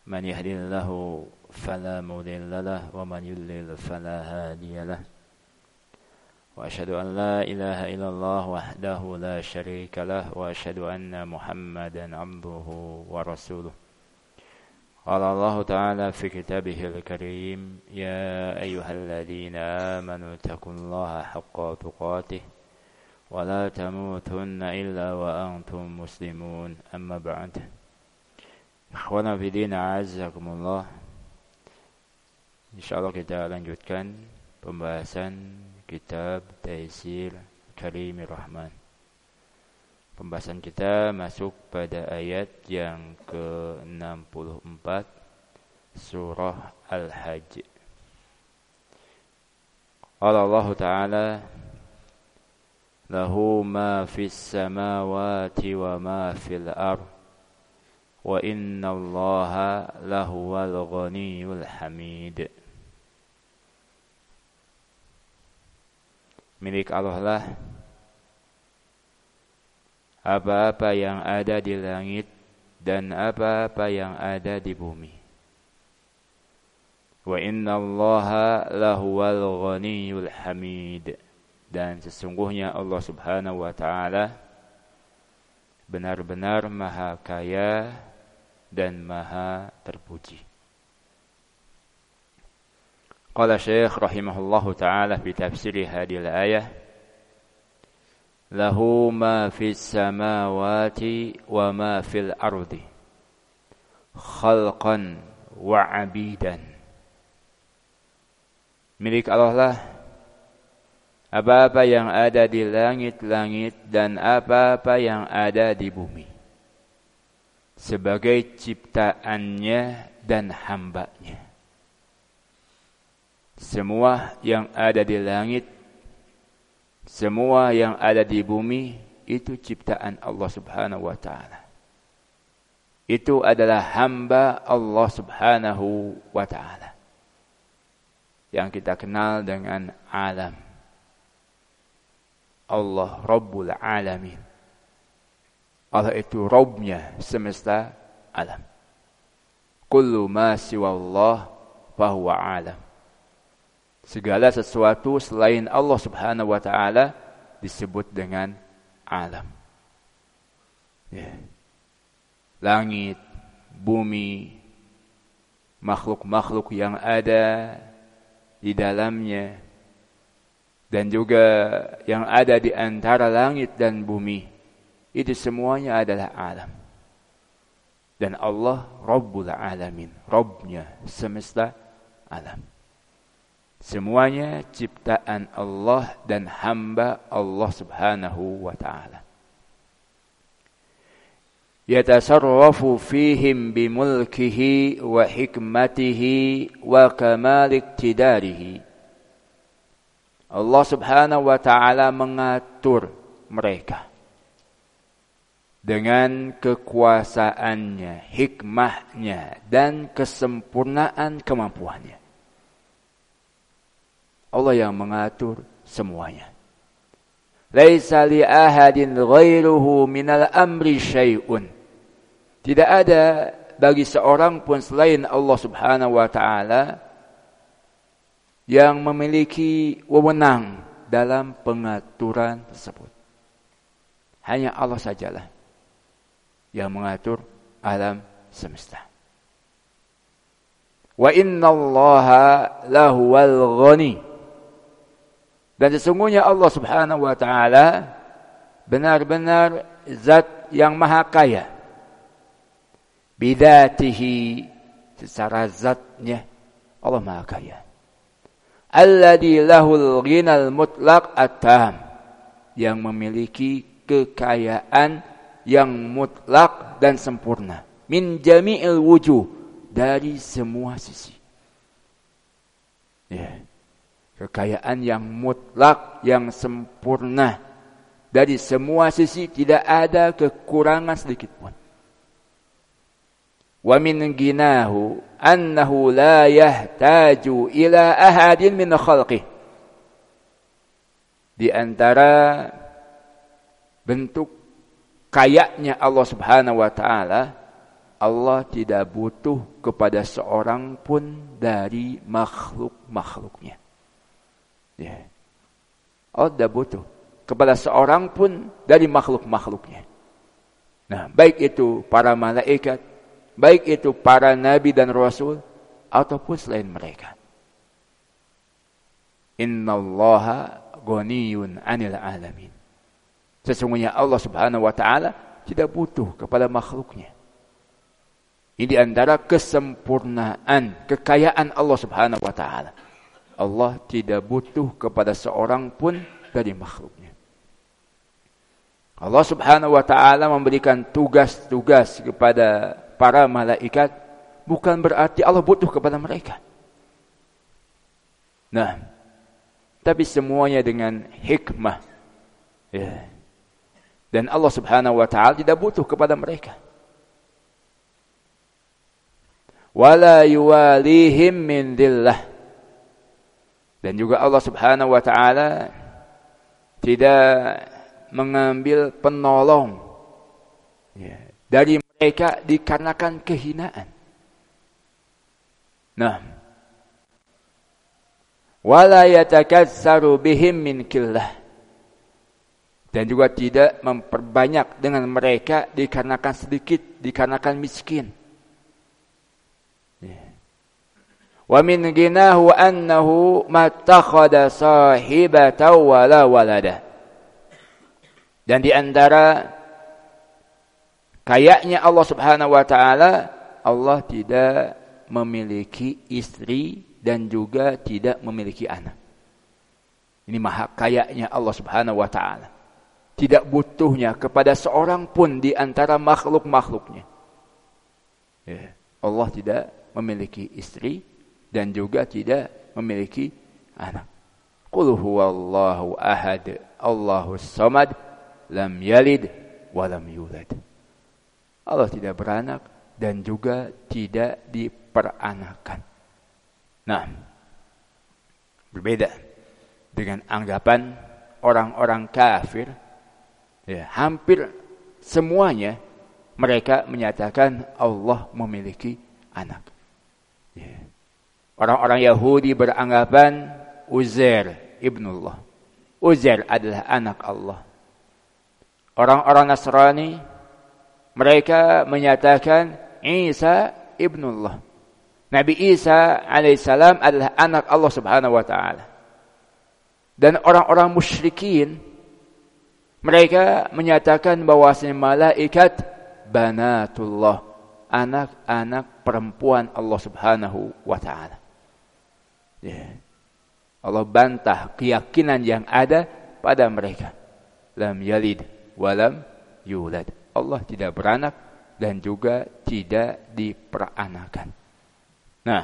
من يهدي الله فلا مضل له ومن يضلل فلا هادي له وأشهد أن لا إله إلا الله وحده لا شريك له وأشهد أن محمدا عبده ورسوله قال الله تعالى في كتابه الكريم يا أيها الذين آمنوا اتقوا الله حق تقاته ولا تموتن إلا وأنتم مسلمون أما بعد Ikhwana fillah a'azzakumullah. Insyaallah kita lanjutkan pembahasan kitab Taysir Karimir Rahman. Pembahasan kita masuk pada ayat yang ke-64 surah Al-Hajj. Qala Allah Ta'ala lahu ma fis samawati wa ma fil ardh wa inna allaha lahuwal ghaniyul hamid. Milik Allah lah apa-apa yang ada di langit dan apa-apa yang ada di bumi. Wa inna allaha lahuwal ghaniyul hamid. Dan sesungguhnya Allah subhanahu wa ta'ala benar-benar maha kaya dan maha terpuji. Qala Syekh rahimahullahu ta'ala fi tafsir hadhihi al-ayah lahu ma fis samawati wa ma fil ardi khalqan wa 'abidan. Milik Allah lah apa-apa yang ada di langit-langit dan apa-apa yang ada di bumi sebagai ciptaannya dan hambanya. Semua yang ada di langit, semua yang ada di bumi itu ciptaan Allah subhanahu wa ta'ala. Itu adalah hamba Allah subhanahu wa ta'ala yang kita kenal dengan alam. Allah Rabbul Alamin. Allah itu Rabbnya semesta alam. Kullu ma siwallah fahuwa alam. Segala sesuatu selain Allah subhanahu wa ta'ala disebut dengan alam. Langit, bumi, makhluk-makhluk yang ada di dalamnya, dan juga yang ada di antara langit dan bumi, itu semuanya adalah alam. Dan Allah Rabbul Alamin, Rabbnya semesta alam. Semuanya ciptaan Allah dan hamba Allah subhanahu wa ta'ala. Yatasarrafu fihim bimulkihi wa hikmatihi wa kamal iqtidarihi. Allah subhanahu wa ta'ala mengatur mereka dengan kekuasaannya, hikmahnya, dan kesempurnaan kemampuannya. Allah yang mengatur semuanya. Laisa li ahadin ghairuhu minal amri syai'un. Tidak ada bagi seorang pun selain Allah subhanahu wa ta'ala yang memiliki wewenang dalam pengaturan tersebut. Hanya Allah sajalah yang mengatur alam semesta. Wa innallaha lahuwal ghani. Dan sesungguhnya Allah subhanahu wa ta'ala benar-benar zat yang maha kaya. Bidatihi, secara zatnya Allah maha kaya. Alladhi lahul ghinal mutlaq at-tam, yang memiliki kekayaan yang mutlak dan sempurna. Min jami'il wujuh, dari semua sisi. Kekayaan yang mutlak, yang sempurna. Dari semua sisi tidak ada kekurangan sedikit pun. Wa min ginahu annahu la yahtaju ila ahadin min khalqih. Di antara bentuk kayanya Allah subhanahu wa ta'ala Allah tidak butuh kepada seorang pun dari makhluk-makhluknya. Ya. Allah tidak butuh kepada seorang pun dari makhluk-makhluknya. Nah, baik itu para malaikat, baik itu para nabi dan rasul, ataupun selain mereka. Innallaha ghaniyun 'anil 'alamin. Sesungguhnya Allah Subhanahu wa taala tidak butuh kepada makhluknya. Ini antara kesempurnaan, kekayaan Allah Subhanahu wa taala. Allah tidak butuh kepada seorang pun dari makhluknya. Allah Subhanahu wa taala memberikan tugas-tugas kepada para malaikat, bukan berarti Allah butuh kepada mereka. Nah, tapi semuanya dengan hikmah. Ya. Dan Allah Subhanahu wa taala tidak butuh kepada mereka. Wala yuwalihim min dhillah. Dan juga Allah Subhanahu wa taala tidak mengambil penolong dari mereka dikarenakan kehinaan. Nah, wala yatakatsaru bihim min killah. Dan juga tidak memperbanyak dengan mereka dikarenakan sedikit, dikarenakan miskin. Wa min ginahu annahu mattakhadha sahibatan wala walada. Dan di antara kayanya Allah Subhanahu wa taala, Allah tidak memiliki istri dan juga tidak memiliki anak. Ini maha kayanya Allah Subhanahu wa taala. Tidak butuhnya kepada seorang pun di antara makhluk-makhluknya. Ya, Allah tidak memiliki istri dan juga tidak memiliki anak. Qul huwallahu ahad, Allahus samad, lam yalid wa lam yulad. Allah tidak beranak dan juga tidak diperanakan. Nah, berbeda dengan anggapan orang-orang kafir. Ya, hampir semuanya mereka menyatakan Allah memiliki anak. Ya. Orang-orang Yahudi beranggapan Uzair ibnullah. Uzair adalah anak Allah. Orang-orang Nasrani mereka menyatakan Isa ibnullah. Nabi Isa alaihissalam adalah anak Allah Subhanahu wa taala. Dan orang-orang musyrikin mereka menyatakan bahwasanya malaikat banatullah, anak-anak perempuan Allah Subhanahu wa taala. Ya. Allah bantah keyakinan yang ada pada mereka. Lam yalid wa lam yulad. Allah tidak beranak dan juga tidak diperanakan. Nah,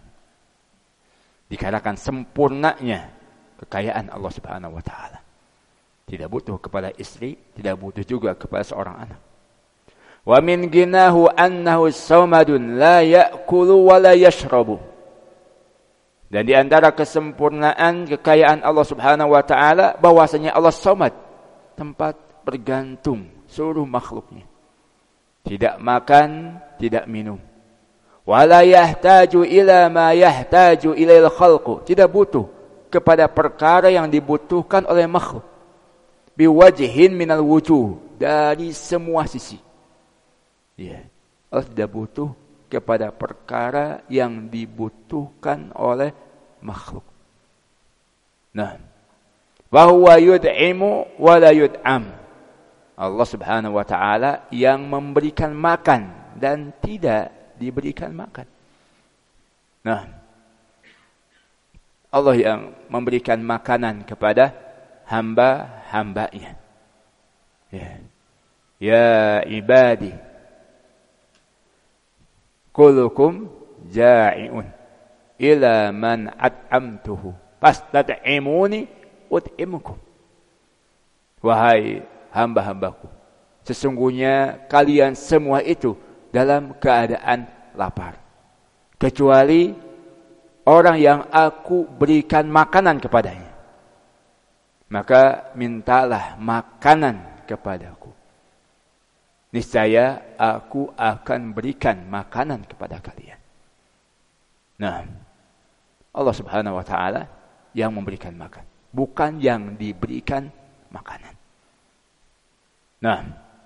dikarenakan sempurnanya kekayaan Allah Subhanahu wa taala. Tidak butuh kepada istri, tidak butuh juga kepada seorang anak. Wa min ginahu annahu samadun la ya'kulu wa la yashrabu. Dan di antara kesempurnaan kekayaan Allah Subhanahu wa taala bahwasanya Allah Samad, tempat bergantung seluruh makhluknya. Tidak makan, tidak minum. Wa la yahtaju ila ma yahtaju ilail khalqu. Tidak butuh kepada perkara yang dibutuhkan oleh makhluk. Biwajhin minal wujuh, dari semua sisi. Ya. Allah tidak butuh kepada perkara yang dibutuhkan oleh makhluk. Nah, wa huwa yud'imu wa la yud'am. Allah Subhanahu wa taala yang memberikan makan dan tidak diberikan makan. Nah, Allah yang memberikan makanan kepada hamba-hambanya. Ya ibadi, kullukum ja'iun ila man at'amtuhu fastad'imuni ut'imukum. Wahai hamba-hambaku, sesungguhnya kalian semua itu dalam keadaan lapar, kecuali orang yang aku berikan makanan kepadanya. Maka mintalah makanan kepadaku. niscaya aku akan berikan makanan kepada kalian. Nah, Allah Subhanahu wa taala yang memberikan makan, bukan yang diberikan makanan. Nah,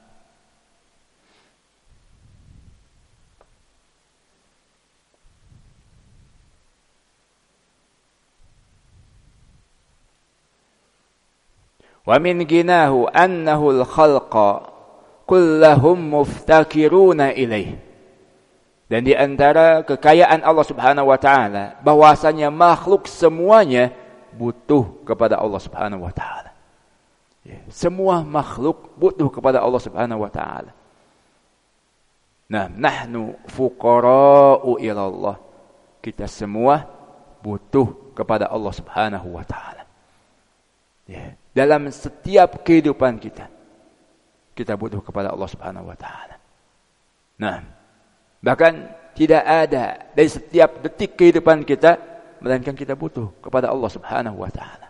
wa min ginahu annahu al-khalqa kullahum muftakiruna ilaih. Dan di antara kekayaan Allah Subhanahu wa taala bahwasanya makhluk semuanya butuh kepada Allah Subhanahu wa taala. Semua makhluk butuh kepada Allah Subhanahu wa taala. Nah, nahnu fuqara'u ila Allah. Kita semua butuh kepada Allah Subhanahu wa taala. Dalam setiap kehidupan kita butuh kepada Allah Subhanahu wa taala. Nah, bahkan tidak ada dari setiap detik kehidupan kita melainkan kita butuh kepada Allah Subhanahu wa taala.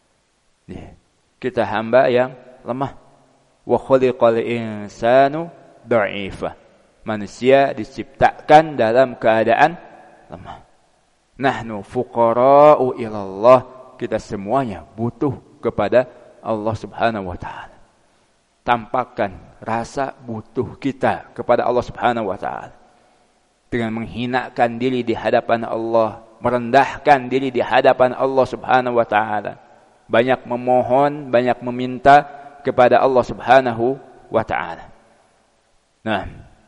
Kita hamba yang lemah. Wa khuliqal insanu dha'ifa. Manusia diciptakan dalam keadaan lemah. Nahnu fuqara'u ila Allah. Kita semuanya butuh kepada Allah Subhanahu wa taala. Tampakkan rasa butuh kita kepada Allah Subhanahu wa taala dengan menghinakan diri di hadapan Allah, merendahkan diri di hadapan Allah Subhanahu wa taala, banyak memohon, banyak meminta kepada Allah Subhanahu wa taala. Nah,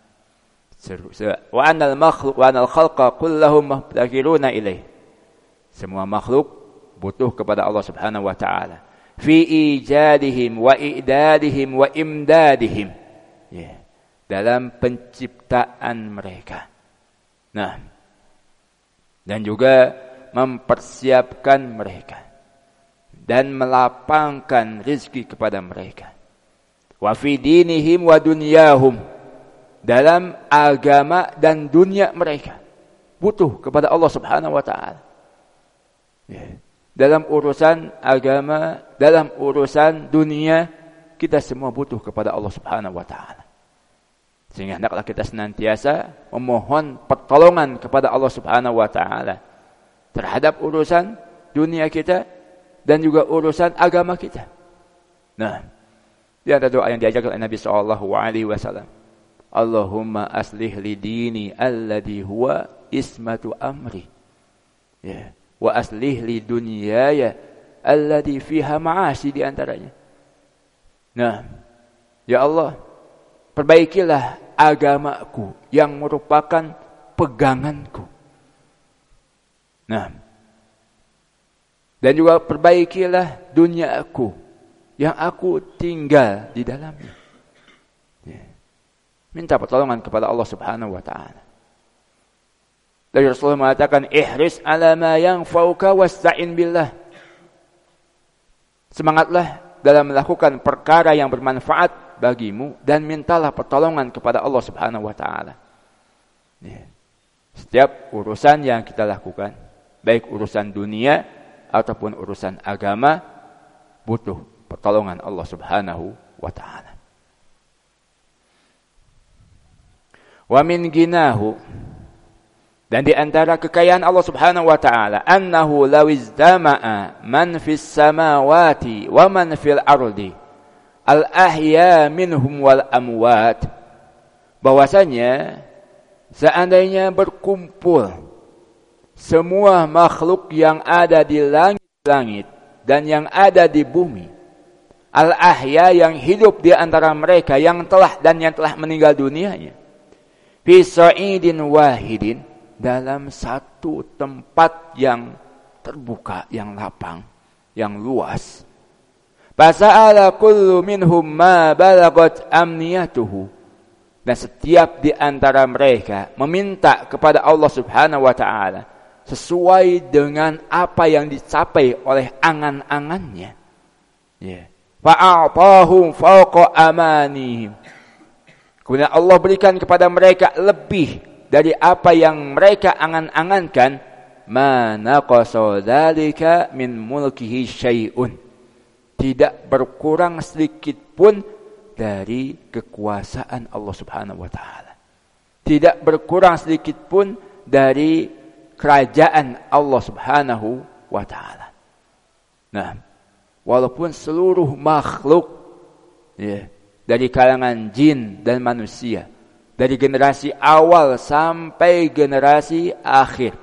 wa anal makhluk wa anal khalqa kullahum muhtakiruna ilaih. Semua makhluk butuh kepada Allah Subhanahu wa taala fi ijadihim wa i'dadihim wa imdadihim, dalam penciptaan mereka. Nah, dan juga mempersiapkan mereka dan melapangkan rezeki kepada mereka. Wa fi dinihim wa dunyahum, dalam agama dan dunia mereka butuh kepada Allah Subhanahu wa taala. Dalam urusan agama, dalam urusan dunia, kita semua butuh kepada Allah Subhanahu wa taala. Sehingga hendaklah kita senantiasa memohon pertolongan kepada Allah Subhanahu wa taala terhadap urusan dunia kita dan juga urusan agama kita. Nah, di antara doa yang diajarkan oleh Nabi sallallahu alaihi wasallam, Allahumma aslih li dini alladhi huwa ismatu amri. Wa aslih li dunyaya alladhi fiha ma'ashi, di antaranya. Nah, ya Allah, perbaikilah agamaku yang merupakan peganganku. Nah, dan juga perbaikilah duniaku yang aku tinggal di dalamnya. Minta pertolongan kepada Allah Subhanahu wa taala. Dari Rasulullah mengatakan, ihris ala ma yanfa'uka wasta'in billah. Semangatlah dalam melakukan perkara yang bermanfaat bagimu dan mintalah pertolongan kepada Allah Subhanahu wa taala. Setiap urusan yang kita lakukan, baik urusan dunia ataupun urusan agama, butuh pertolongan Allah Subhanahu wa taala. Wa min ginahu, dan di antara kekayaan Allah Subhanahu wa taala, annahu law izdama'a man fis samawati wa man fil ardi al ahya minhum wal amwat, bahwasanya seandainya berkumpul semua makhluk yang ada di langit-langit dan yang ada di bumi, al ahya, yang hidup di antara mereka, yang telah dan yang telah meninggal dunianya, fi sa'idin wahidin, dalam satu tempat yang terbuka, yang lapang, yang luas. Fasa'ala kullu minhum ma balagat amniyatuhu, dan setiap di antara mereka meminta kepada Allah Subhanahu wa taala sesuai dengan apa yang dicapai oleh angan-angannya. Fa'atahum fawqa amanihim, kemudian Allah berikan kepada mereka lebih dari apa yang mereka angan-angankan. Ma naqasa dzalika min mulkihi syai'un, tidak berkurang sedikit pun dari kekuasaan Allah Subhanahu wa taala. Tidak berkurang sedikit pun dari kerajaan Allah Subhanahu wa taala. Nah, walaupun seluruh makhluk dari kalangan jin dan manusia, dari generasi awal sampai generasi akhir,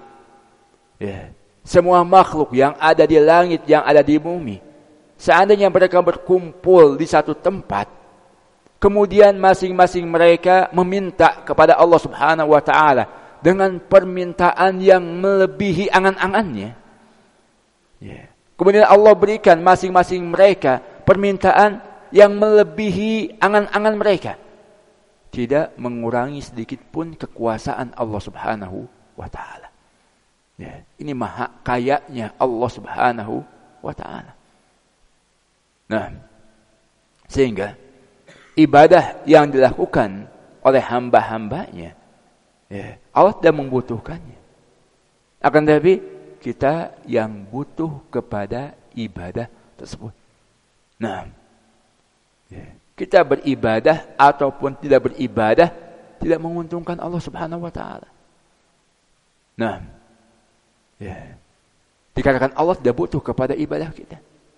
semua makhluk yang ada di langit, yang ada di bumi, seandainya mereka berkumpul di satu tempat, kemudian masing-masing mereka meminta kepada Allah Subhanahu wa taala dengan permintaan yang melebihi angan-angannya. Kemudian Allah berikan masing-masing mereka permintaan yang melebihi angan-angan mereka. Tidak mengurangi sedikit pun kekuasaan Allah Subhanahu wa taala. Ini maha kayanya Allah Subhanahu wa taala. Nah, sehingga ibadah yang dilakukan oleh hamba-hambanya, Allah tidak membutuhkannya. Akan tetapi kita yang butuh kepada ibadah tersebut. Nah, kita beribadah ataupun tidak beribadah tidak menguntungkan Allah Subhanahu wa taala. Nah, dikatakan Allah tidak butuh kepada ibadah kita.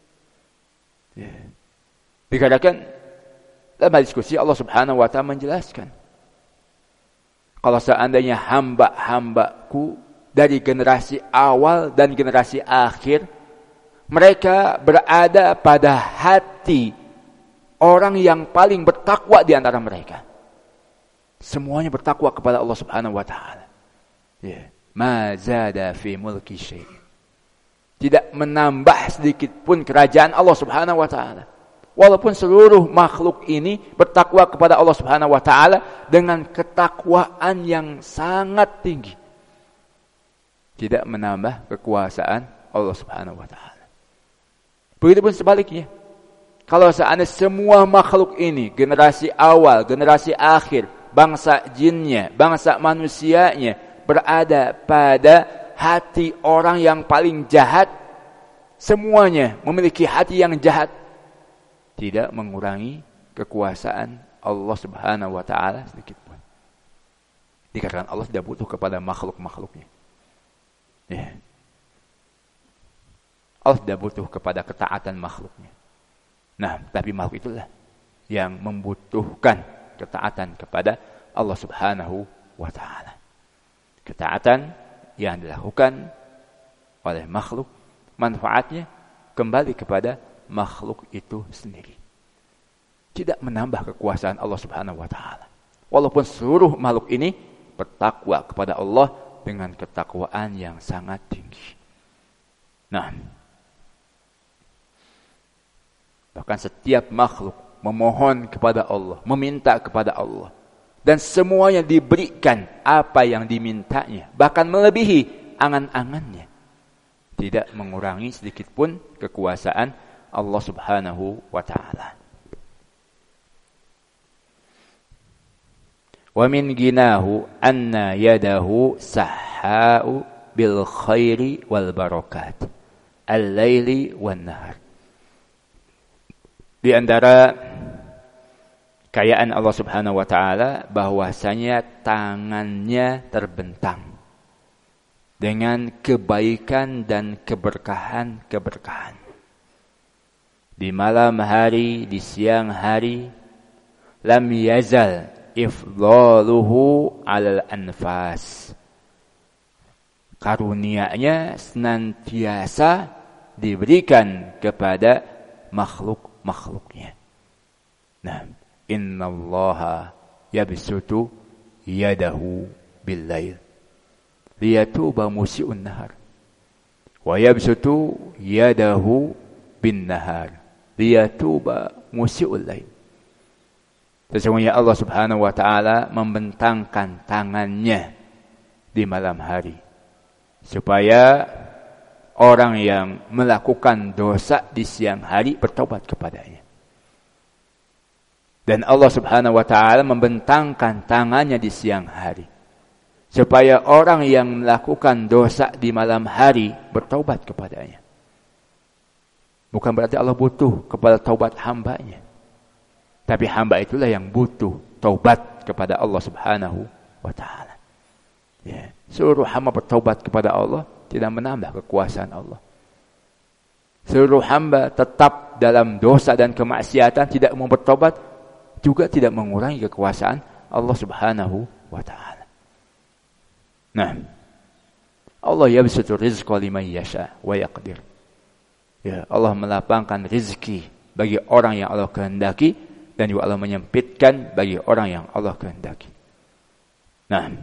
Dikatakan dalam diskusi Allah Subhanahu wa taala menjelaskan, kalau seandainya hamba-hambaku dari generasi awal dan generasi akhir, mereka berada pada hati orang yang paling bertakwa di antara mereka. Semuanya bertakwa kepada Allah Subhanahu wa taala. Ma zada fi mulki syai'. Tidak menambah sedikit pun kerajaan Allah Subhanahu wa taala. Walaupun seluruh makhluk ini bertakwa kepada Allah Subhanahu wa taala dengan ketakwaan yang sangat tinggi, tidak menambah kekuasaan Allah Subhanahu wa taala. Begitupun sebaliknya. Kalau seandainya semua makhluk ini, generasi awal, generasi akhir, bangsa jinnya, bangsa manusianya, berada pada hati orang yang paling jahat, semuanya memiliki hati yang jahat, tidak mengurangi kekuasaan Allah Subhanahu wa taala sedikit pun. Dikatakan Allah tidak butuh kepada makhluk-makhluknya. Allah tidak butuh kepada ketaatan makhluknya. Nah, tapi makhluk itulah yang membutuhkan ketaatan kepada Allah Subhanahu wa taala. Ketaatan yang dilakukan oleh makhluk, manfaatnya kembali kepada makhluk itu sendiri. Tidak menambah kekuasaan Allah Subhanahu wa taala. Walaupun seluruh makhluk ini bertakwa kepada Allah dengan ketakwaan yang sangat tinggi. Nah, bahkan setiap makhluk memohon kepada Allah, meminta kepada Allah, dan semuanya diberikan apa yang dimintanya, bahkan melebihi angan-angannya. Tidak mengurangi sedikit pun kekuasaan Allah Subhanahu wa taala. Wa min ginahu anna yadahu sahha'u bil khairi wal barakat al-laili wan nahar. Di antara kekayaan Allah Subhanahu wa taala bahwasanya tangannya terbentang dengan kebaikan dan keberkahan-keberkahan. Di malam hari, di siang hari, lam yazal ifdaluhu alal anfas. Karunia-Nya senantiasa diberikan kepada makhluk-makhluknya. Nah, innallaha yabsutu yadahu bil-lail liyatuba musii'un nahar wa yabsutu yadahu bin-nahar liyatuba musii'ul lail. Sesungguhnya Allah Subhanahu wa taala membentangkan tangannya di malam hari supaya orang yang melakukan dosa di siang hari bertobat kepadanya. Dan Allah Subhanahu wa taala membentangkan tangannya di siang hari supaya orang yang melakukan dosa di malam hari bertobat kepadanya. Bukan berarti Allah butuh kepada taubat hambanya. Tapi hamba itulah yang butuh taubat kepada Allah Subhanahu wa taala. Ya, seluruh hamba bertaubat kepada Allah tidak menambah kekuasaan Allah. Seluruh hamba tetap dalam dosa dan kemaksiatan, tidak mau bertobat, juga tidak mengurangi kekuasaan Allah Subhanahu wa taala. Nah, Allah yabsutu rizqa liman yasha wa yaqdir. Ya, Allah melapangkan rezeki bagi orang yang Allah kehendaki, dan juga Allah menyempitkan bagi orang yang Allah kehendaki. Nah,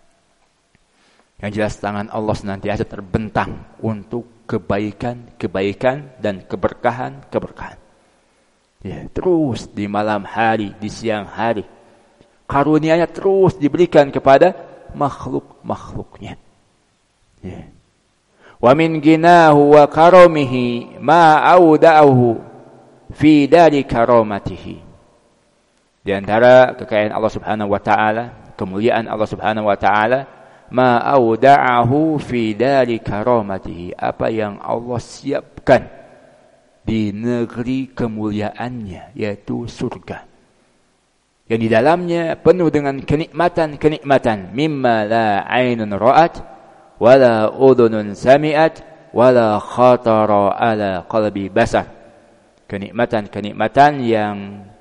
yang jelas tangan Allah senantiasa terbentang untuk kebaikan dan keberkahan. Ya, terus di malam hari, di siang hari, karunia-Nya terus diberikan kepada makhluk-makhluknya. Ya. Wa min ginahu wa karamihi ma auda'ahu fi dari karamatihi. Di antara kekayaan Allah Subhanahu wa taala, kemuliaan Allah Subhanahu wa taala, ma auda'ahu fi dari karamatihi, apa yang Allah siapkan di negeri kemuliaannya, yaitu surga. Yang di dalamnya penuh dengan kenikmatan-kenikmatan, mimma la 'ainun ra'at wala udhunun sami'at wala khatara ala qalbi basar. Kenikmatan-kenikmatan yang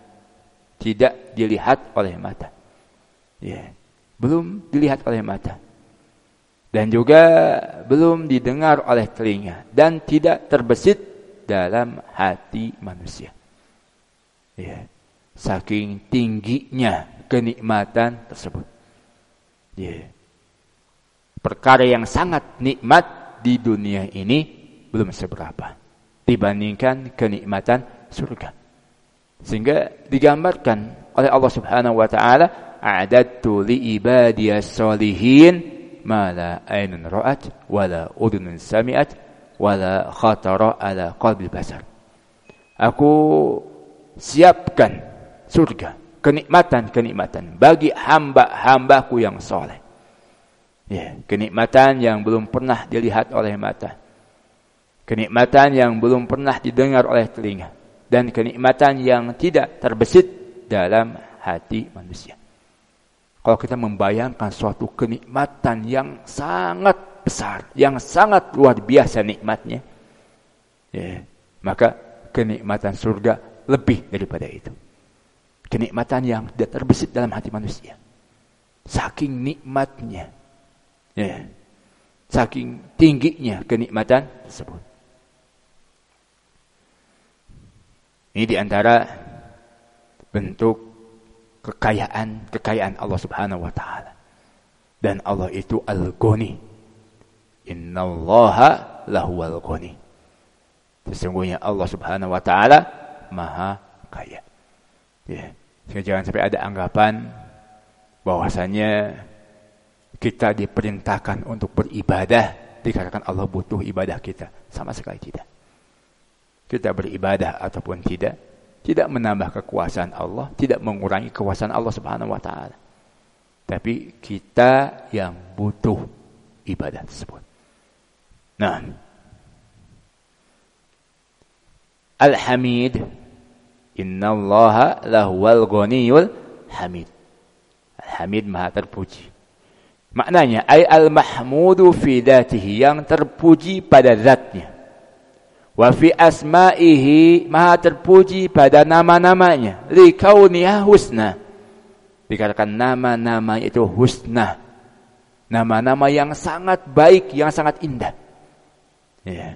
tidak dilihat oleh mata. Ya, belum dilihat oleh mata. Dan juga belum didengar oleh telinga dan tidak terbesit dalam hati manusia. Ya, saking tingginya kenikmatan tersebut. Ya. Perkara yang sangat nikmat di dunia ini belum seberapa dibandingkan kenikmatan surga. Sehingga digambarkan oleh Allah Subhanahu wa taala, a'adadtu li ibadiyas sholihin ma la ainun ra'at wa la udhunun sami'at wa la khatara ala qalbil basar. Aku siapkan surga, kenikmatan-kenikmatan bagi hamba-hambaku yang soleh. Ya, kenikmatan yang belum pernah dilihat oleh mata. Kenikmatan yang belum pernah didengar oleh telinga. Dan kenikmatan yang tidak terbesit dalam hati manusia. Kalau kita membayangkan suatu kenikmatan yang sangat besar, yang sangat luar biasa nikmatnya, ya, maka kenikmatan surga lebih daripada itu. Kenikmatan yang tidak terbesit dalam hati manusia. Saking nikmatnya, ya, saking tingginya kenikmatan tersebut. Ini diantara bentuk kekayaan Allah Subhanahu wa taala. Dan Allah itu Al-Ghani. Innallaha lahuwal ghani. Sesungguhnya Allah Subhanahu wa taala Maha Kaya. Ya, jangan sampai ada anggapan bahwasanya kita diperintahkan untuk beribadah dikarenakan Allah butuh ibadah kita. Sama sekali tidak. Kita beribadah ataupun tidak menambah kekuasaan Allah, tidak mengurangi kekuasaan Allah Subhanahu wa taala. Tapi kita yang butuh ibadah tersebut. Nah, Al-Hamid, innallaha lahuwal ghaniyul hamid. Al-Hamid Maha terpuji. Maknanya al-mahmudu fi dzatihi, yang terpuji pada zatnya. Wa fi asma'ihi, Maha terpuji pada nama-namanya. Li kauniha husna, dikatakan nama-nama itu husna, nama-nama yang sangat baik, yang sangat indah. Ya.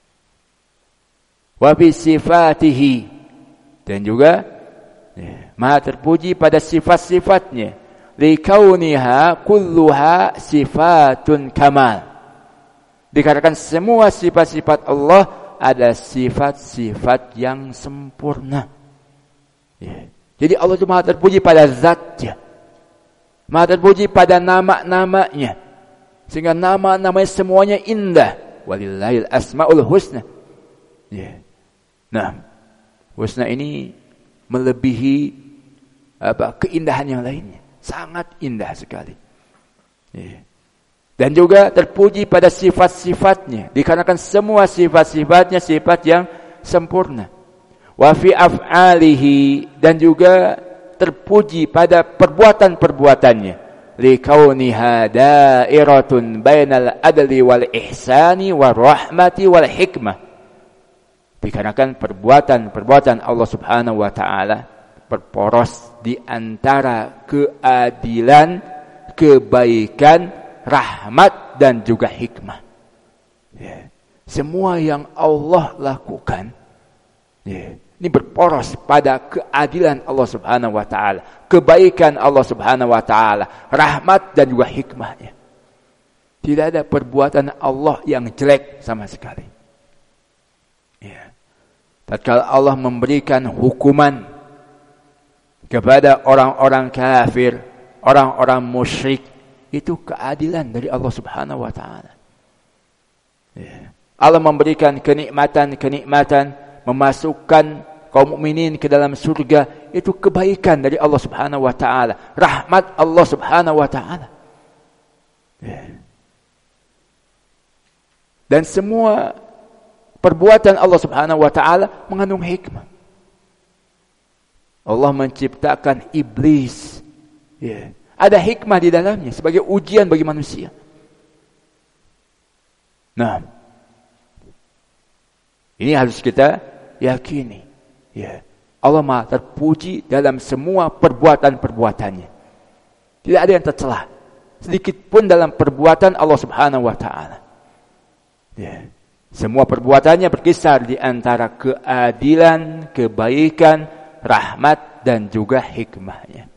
Wa fi sifatihi, dan juga ya, Maha terpuji pada sifat-sifatnya. Li kauniha kulluha sifatun kamal, dikatakan semua sifat-sifat Allah ada sifat-sifat yang sempurna. Ya. Jadi Allah itu Maha terpuji pada zatnya, Maha terpuji pada nama-namanya, sehingga nama-namanya semuanya indah. Walillahil asmaul husna. Ya. Nah, husna ini melebihi keindahan yang lainnya, sangat indah sekali. Ya. Dan juga terpuji pada sifat-sifatnya, dikarenakan semua sifat-sifatnya sifat yang sempurna. Wa fi af'alihi, dan juga terpuji pada perbuatan-perbuatannya. Likauniha da'iratun bainal adli wal ihsani war rahmati wal hikmah. Dikarenakan perbuatan-perbuatan Allah Subhanahu wa taala berporos di antara keadilan, kebaikan, rahmat dan juga hikmah. Ya. Semua yang Allah lakukan, ya, ini berporos pada keadilan Allah Subhanahu wa taala, kebaikan Allah Subhanahu wa taala, rahmat dan juga hikmahnya. Tidak ada perbuatan Allah yang jelek sama sekali. Ya. Tatkala Allah memberikan hukuman kepada orang-orang kafir, orang-orang musyrik, itu keadilan dari Allah Subhanahu wa taala. Ya. Allah memberikan kenikmatan, memasukkan kaum mukminin ke dalam surga, itu kebaikan dari Allah Subhanahu wa taala, rahmat Allah Subhanahu wa taala. Ya. Dan semua perbuatan Allah Subhanahu wa taala mengandung hikmah. Allah menciptakan iblis, ya, ada hikmah di dalamnya sebagai ujian bagi manusia. Nah, ini harus kita yakini. Ya, Allah Maha terpuji dalam semua perbuatan-perbuatannya. Tidak ada yang tercela sedikit pun dalam perbuatan Allah Subhanahu wa taala. Ya, semua perbuatannya berkisar di antara keadilan, kebaikan, rahmat dan juga hikmahnya.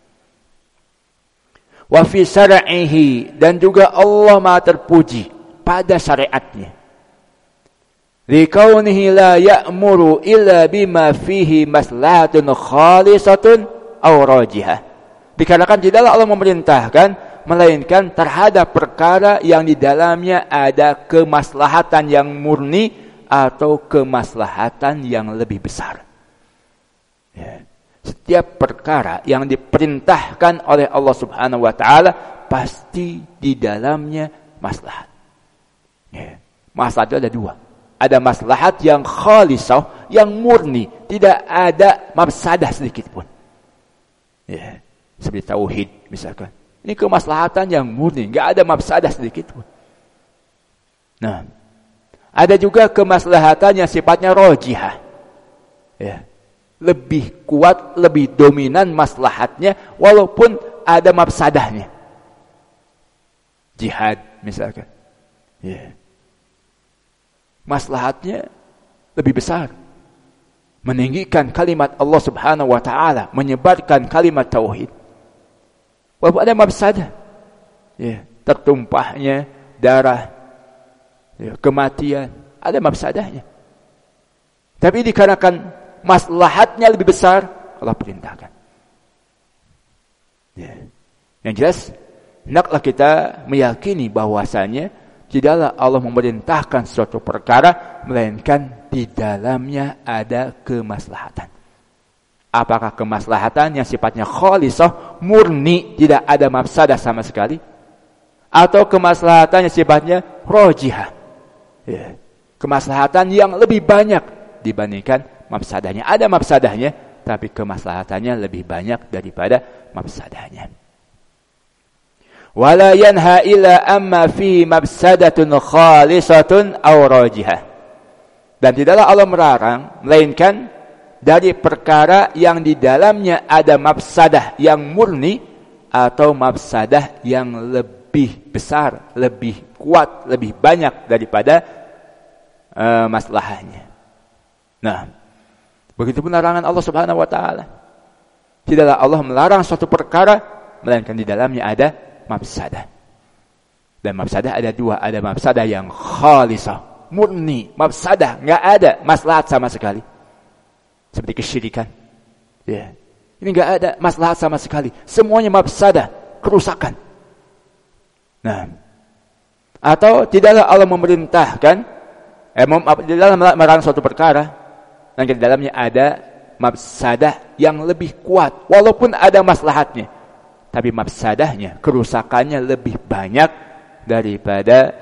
Wa fi syar'ihi, dan juga Allah Maha terpuji pada syariatnya. Likaunihi la ya'muru illa bima fihi maslahatun khalisatun aw rajihah. Dikarenakan tidaklah Allah memerintahkan melainkan terhadap perkara yang di dalamnya ada kemaslahatan yang murni atau kemaslahatan yang lebih besar. Ya. Setiap perkara yang diperintahkan oleh Allah Subhanahu wa taala pasti di dalamnya maslahat. Ya. Maslahat itu ada dua. Ada maslahat yang khalisah, yang murni, tidak ada mafsadah sedikit pun. Ya. Seperti tauhid misalkan. Ini kemaslahatan yang murni, enggak ada mafsadah sedikit pun. Nah, ada juga kemaslahatan yang sifatnya rajihah. Ya. Lebih kuat, lebih dominan maslahatnya walaupun ada mafsadahnya. Jihad misalkan. Ya. Maslahatnya lebih besar. Meninggikan kalimat Allah Subhanahu wa taala, menyebarkan kalimat tauhid. Walaupun ada mafsadah. Ya, tertumpahnya darah, ya, kematian, ada mafsadahnya. Tapi dikarenakan maslahatnya lebih besar, Allah perintahkan. Ya. Yang jelas, hendaklah kita meyakini bahwasanya tidaklah Allah memerintahkan suatu perkara melainkan di dalamnya ada kemaslahatan. Apakah kemaslahatan yang sifatnya khalisah, murni, tidak ada mafsadah sama sekali, atau kemaslahatan yang sifatnya rajihah, ya, kemaslahatan yang lebih banyak dibandingkan mafsadahnya. Ada mafsadahnya, tapi kemaslahatannya lebih banyak daripada mafsadahnya. Wala yanha illa amma fihi mafsadatun khalisatun aw rajihah. Dan tidaklah Allah melarang melainkan dari perkara yang di dalamnya ada mafsadah yang murni atau mafsadah yang lebih besar, lebih kuat, lebih banyak daripada maslahahnya. Nah, begitupun larangan Allah Subhanahu wa taala. Tidaklah Allah melarang suatu perkara melainkan di dalamnya ada mafsadah. Dan mafsadah ada dua, ada mafsadah yang khalisah, murni, mafsadah, enggak ada maslahat sama sekali. Seperti kesyirikan. Ya. Ini enggak ada maslahat sama sekali. Semuanya mafsadah, kerusakan. Nah, atau tidaklah Allah memerintahkan tidaklah melarang suatu perkara dan di dalamnya ada mafsadah yang lebih kuat walaupun ada maslahatnya, tapi mafsadahnya, kerusakannya lebih banyak daripada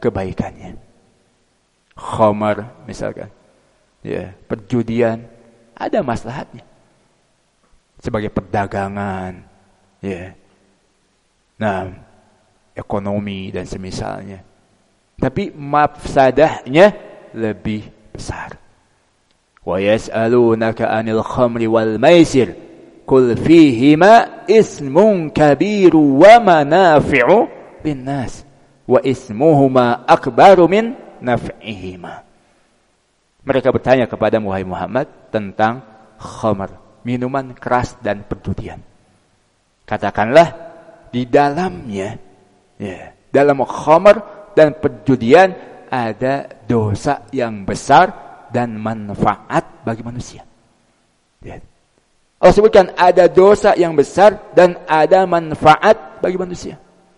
kebaikannya. Khamar misalkan, ya, perjudian, ada maslahatnya. Sebagai perdagangan, ya. Nah, ekonomi dan semisalnya. Tapi mafsadahnya lebih besar. Wa yas'alunaka 'anil khamri wal maisir qul fihima ismun kabiru wa manafi'u linnas wa ismuhuma akbaru min naf'ihima. Mereka bertanya kepada Muhammad tentang khamr, minuman keras dan perjudian. Katakanlah di dalamnya, ya, dalam khamr dan perjudian ada dosa yang besar dan manfaat bagi manusia. Ya. Allah sebutkan ada dosa yang besar dan ada manfaat bagi manusia.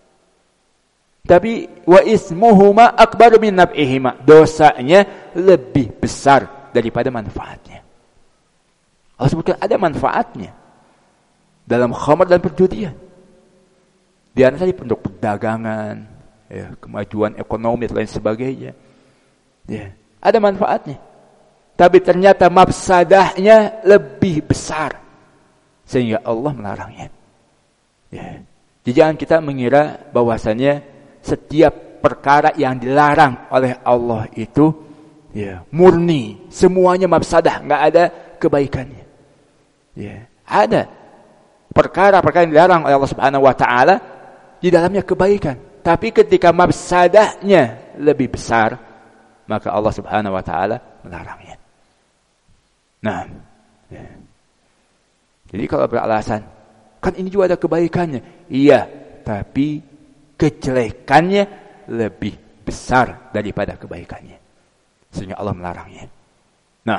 Tapi wa ismuhuma akbaru min naf'ihima, dosanya lebih besar daripada manfaatnya. Allah sebutkan ada manfaatnya dalam khamr dan perjudian. Di antara untuk perdagangan, ya, kemajuan ekonomi dan lain sebagainya. Ya, ada manfaatnya. Tapi ternyata mafsadahnya lebih besar sehingga Allah melarangnya. Ya. Jadi jangan kita mengira bahwasanya setiap perkara yang dilarang oleh Allah itu, ya, murni, semuanya mafsadah, nggak ada kebaikannya. Ya, ada perkara-perkara yang dilarang oleh Allah Subhanahu wa taala di dalamnya kebaikan. Tapi ketika mafsadahnya lebih besar, maka Allah Subhanahu wa taala melarangnya. Nah, ya. Jadi kalau beralasan, kan ini juga ada kebaikannya. Iya, tapi kejelekannya lebih besar daripada kebaikannya. Sehingga Allah melarangnya. Nah,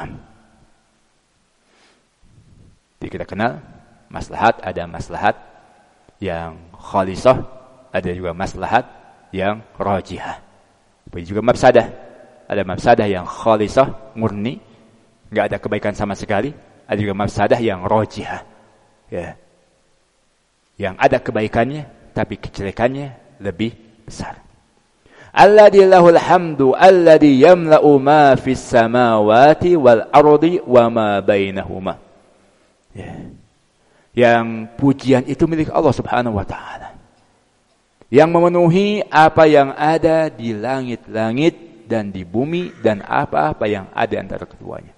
jadi kita kenal maslahat, ada maslahat yang khalisah, ada juga maslahat yang rajihah. Begitu juga mafsadah. Ada mafsadah yang khalisah, murni, enggak ada kebaikan sama sekali. Ada juga mafsadah yang rajihah. Ya. Yang ada kebaikannya tapi kejelekannya lebih besar. Alladzi lahul hamdu alladzi yamla'u ma fis samawati wal ardi wa ma bainahuma. Ya. Yang pujian itu milik Allah Subhanahu wa taala. Yang memenuhi apa yang ada di langit-langit dan di bumi dan apa-apa yang ada antara keduanya.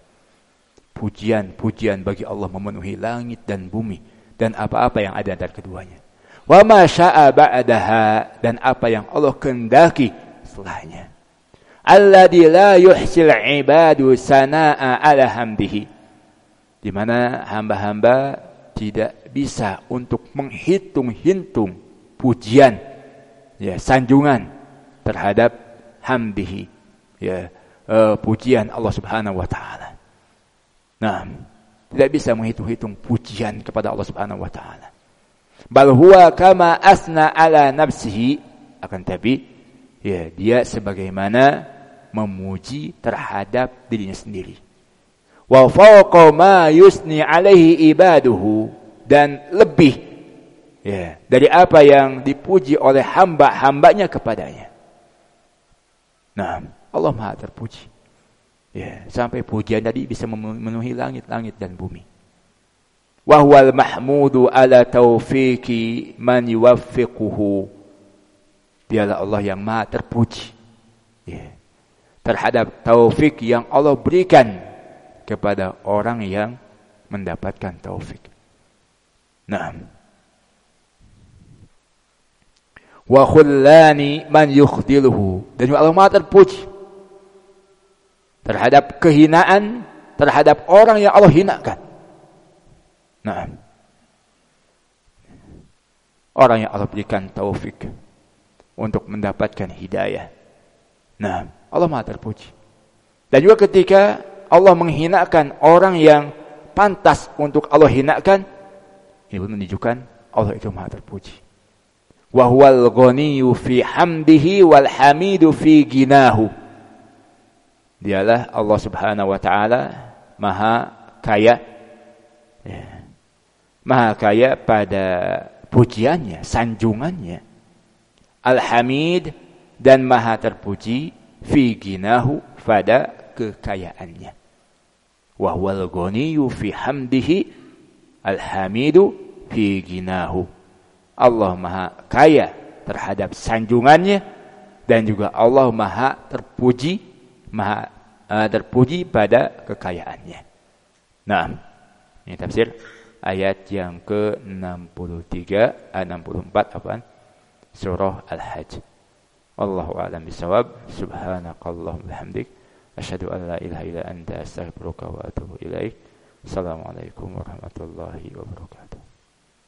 Pujian bagi Allah memenuhi langit dan bumi dan apa-apa yang ada antara keduanya. Wa ma syaa ba'daha, dan apa yang Allah kehendaki setelahnya. Alladzi la yuhsil ibadu sanaa'a ala hamdihi. Di mana hamba-hamba tidak bisa untuk menghitung-hitung pujian, ya, sanjungan terhadap hamdihi, ya, pujian Allah Subhanahu wa taala. Nah, tidak bisa menghitung-hitung pujian kepada Allah Subhanahu wa taala. Bal huwa kama asna ala nafsihi, akan tapi, ya, dia sebagaimana memuji terhadap dirinya sendiri. Wa fawqa ma yusni alaihi ibaduhu, dan lebih, ya, dari apa yang dipuji oleh hamba-hambanya kepadanya. Nah, Allah Maha terpuji. Ya, sampai pujian tadi bisa memenuhi langit-langit dan bumi. Wa huwal mahmudu ala taufiqi man yuwaffiquhu. Dialah Allah yang Maha terpuji, ya, terhadap taufik yang Allah berikan kepada orang yang mendapatkan taufik. Nah, wa khullani man yukhdiluhu, dan Allah Maha terpuji terhadap kehinaan terhadap orang yang Allah hinakan. Nah, orang yang Allah berikan taufik untuk mendapatkan hidayah. Nah, Allah Maha terpuji. Dan juga ketika Allah menghinakan orang yang pantas untuk Allah hinakan, ini menunjukkan Allah itu Maha terpuji. Wa huwal ghaniyyu fi hamdihi wal hamidu fi ginahu. Dialah Allah Subhanahu wa taala Maha kaya, ya, Maha kaya pada pujiannya, sanjungannya. Al-Hamid, dan Maha terpuji fi ginahu, pada kekayaannya. Wa huwal ghaniyyu fi hamdihi al-hamidu fi ginahu. Allah Maha kaya terhadap sanjungannya dan juga Allah Maha terpuji pada kekayaannya. Nah, ini tafsir ayat yang ke-64 apaan? Surah Al-Hajj. Wallahu a'lam bishawab. Subhanakallahumma bihamdik asyhadu an la ilaha illa anta astaghfiruka wa atubu ilaik. Assalamualaikum warahmatullahi wabarakatuh.